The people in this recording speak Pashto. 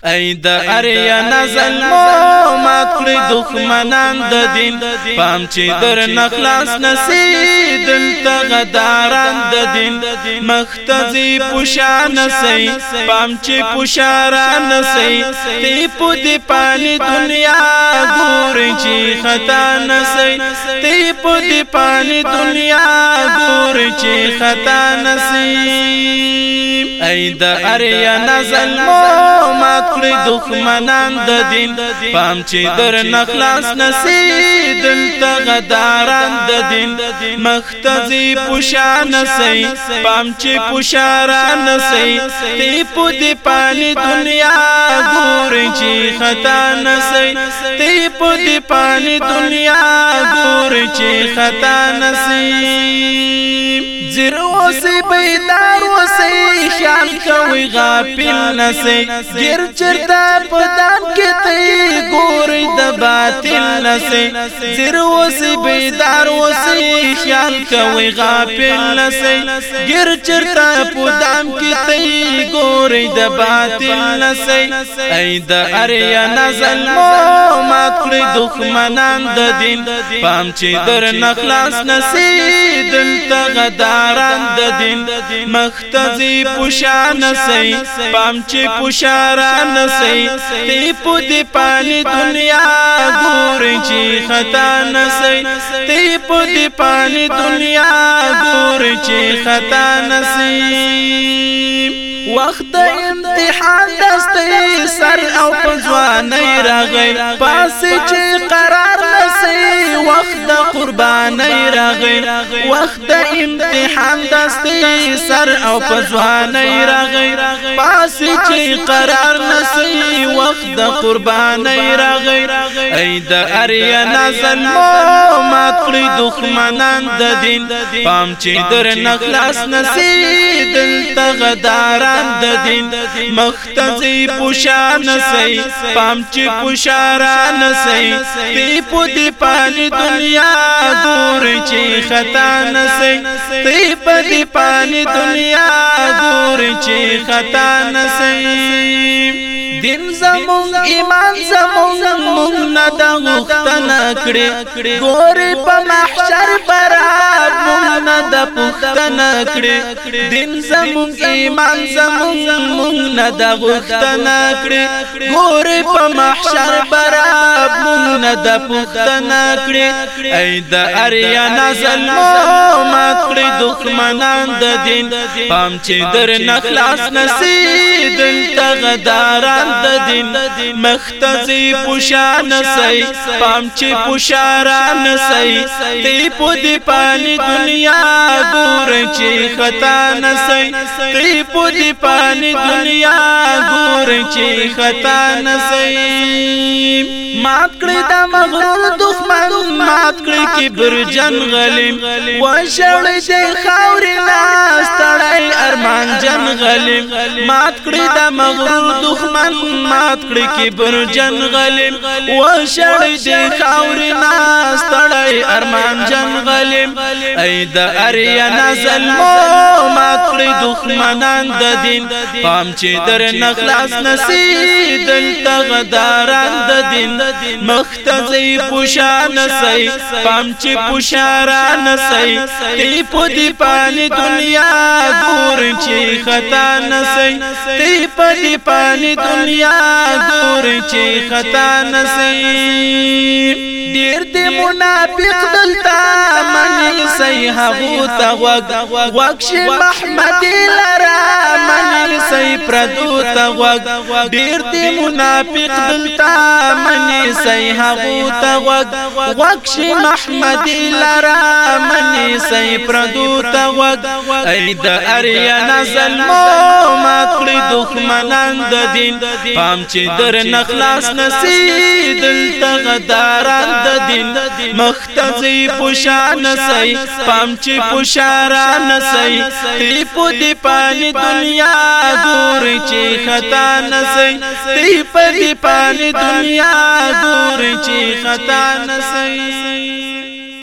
ای د اریا نزل مو مات کړی دښمنان د دین پام چې در نخلاص نسی دلته غداران د دین مختزی پوشان سی پام چې پوشاران سی تی په دې پانی دنیا ګور چې خطا نسی تی په دې پانی دنیا ګور چې خطا نسی ای د اریا نزل مو مات کړی دښمنان د دین پام چې در نخلاص نسی دلته غداران د دین مختزی پوشان سی پام چې پوشاران سی تی په دې پانی دنیا ګور چې خطا نسی تی په دې پانی دنیا ګور چې خطا نسی زیر اوسی بیدار اوسی خیال کوي غافل نسی گیر چرتا پدام کی تی گوری د باطل نسی زیر اوسی بیدار اوسی خیال کوي غافل نسی گیر چرتا پدام کی تی گوری د باطل نسی ای د اریا نزل مو مات کړی دښمنان د دین پام چې در نخلاص نسی دلته غداران د دین مختزی پوشان سی پام چې پوشاران سی تی په دې پانی دنیا ګور چې خطا نسی تی په دې پانی دنیا ګور چې خطا نسی وخت امتحان دستی سر او پځواني راغی پاسې چې قرار نسی وخت قرباني راغی وخت امتحان دستی سر او پځواني راغی پاسې چې قرار نسی وخت قرباني راغی ای د اریا نزل مو مات کړی دښمنان د دین پام چې در نخلاص نسی دلته غداران د دین مختزی پوشان سی پام چې پوشاران سی تی په دې پانی دنیا ګور چې خطا نسی تی په دې پانی دنیا ګور چې خطا نسی دین زمون ایمان زمون مونږ نه د غوښتنه کړې ګورې په محشر براب مونږ نه د پوښتنه کړې دین زمون ایمان زمون مونږ نه د غوښتنه کړې ګورې په محشر براب مونږ نه د پوښتنه کړې ای د اریا نزل مو مات کړی دښمنان د دین پام چې در نخلاص نسی دلته غداران د دین مختزی پوشان سی پام چې پوشاران سی تی په دې پانی دنیا ګور چې خطا نسی تی په دې پانی دنیا ګور چې خطا نسی مات کړی دا مغرور دښمن مات کړی کبرجن غلیم وشړی دې خاورې لاس تړی ارمان جن غلیم مات کړی دا مغرور دښمن مات کړی کبرجن غلیم وشړی دې خاورې لاس تړی ارمان جن غلیم ای د اریا نزل مو مات کړی دښمنان د دین پام چې در نخلاص نسی دلته غداران د دین مختزی پوشان سی پام چې پوشاران سی تی په دې پانی دنیا ګور چې خطا نسی تی په دې پانی دنیا ګور چې خطا نسی ډیر دې منافق دلتا منی سی هغو ته غوږ شي محمد لرا منی سی پردو ته غوږ ډیر دې منافق دلتا منی سی هغو ته غوږ شي محمد لرا منی سی پردو ته غوږ ای د اریا نزل مو مات کړی دښمنان د دین پام چې در نخلاص نسی دلته غداران د دین مختزی پوشان سی پام چې پوشاران سی تی په دې پانی دنیا ګور چې خطا نسی تی په دې پانی دنیا ګور چې خطا نسی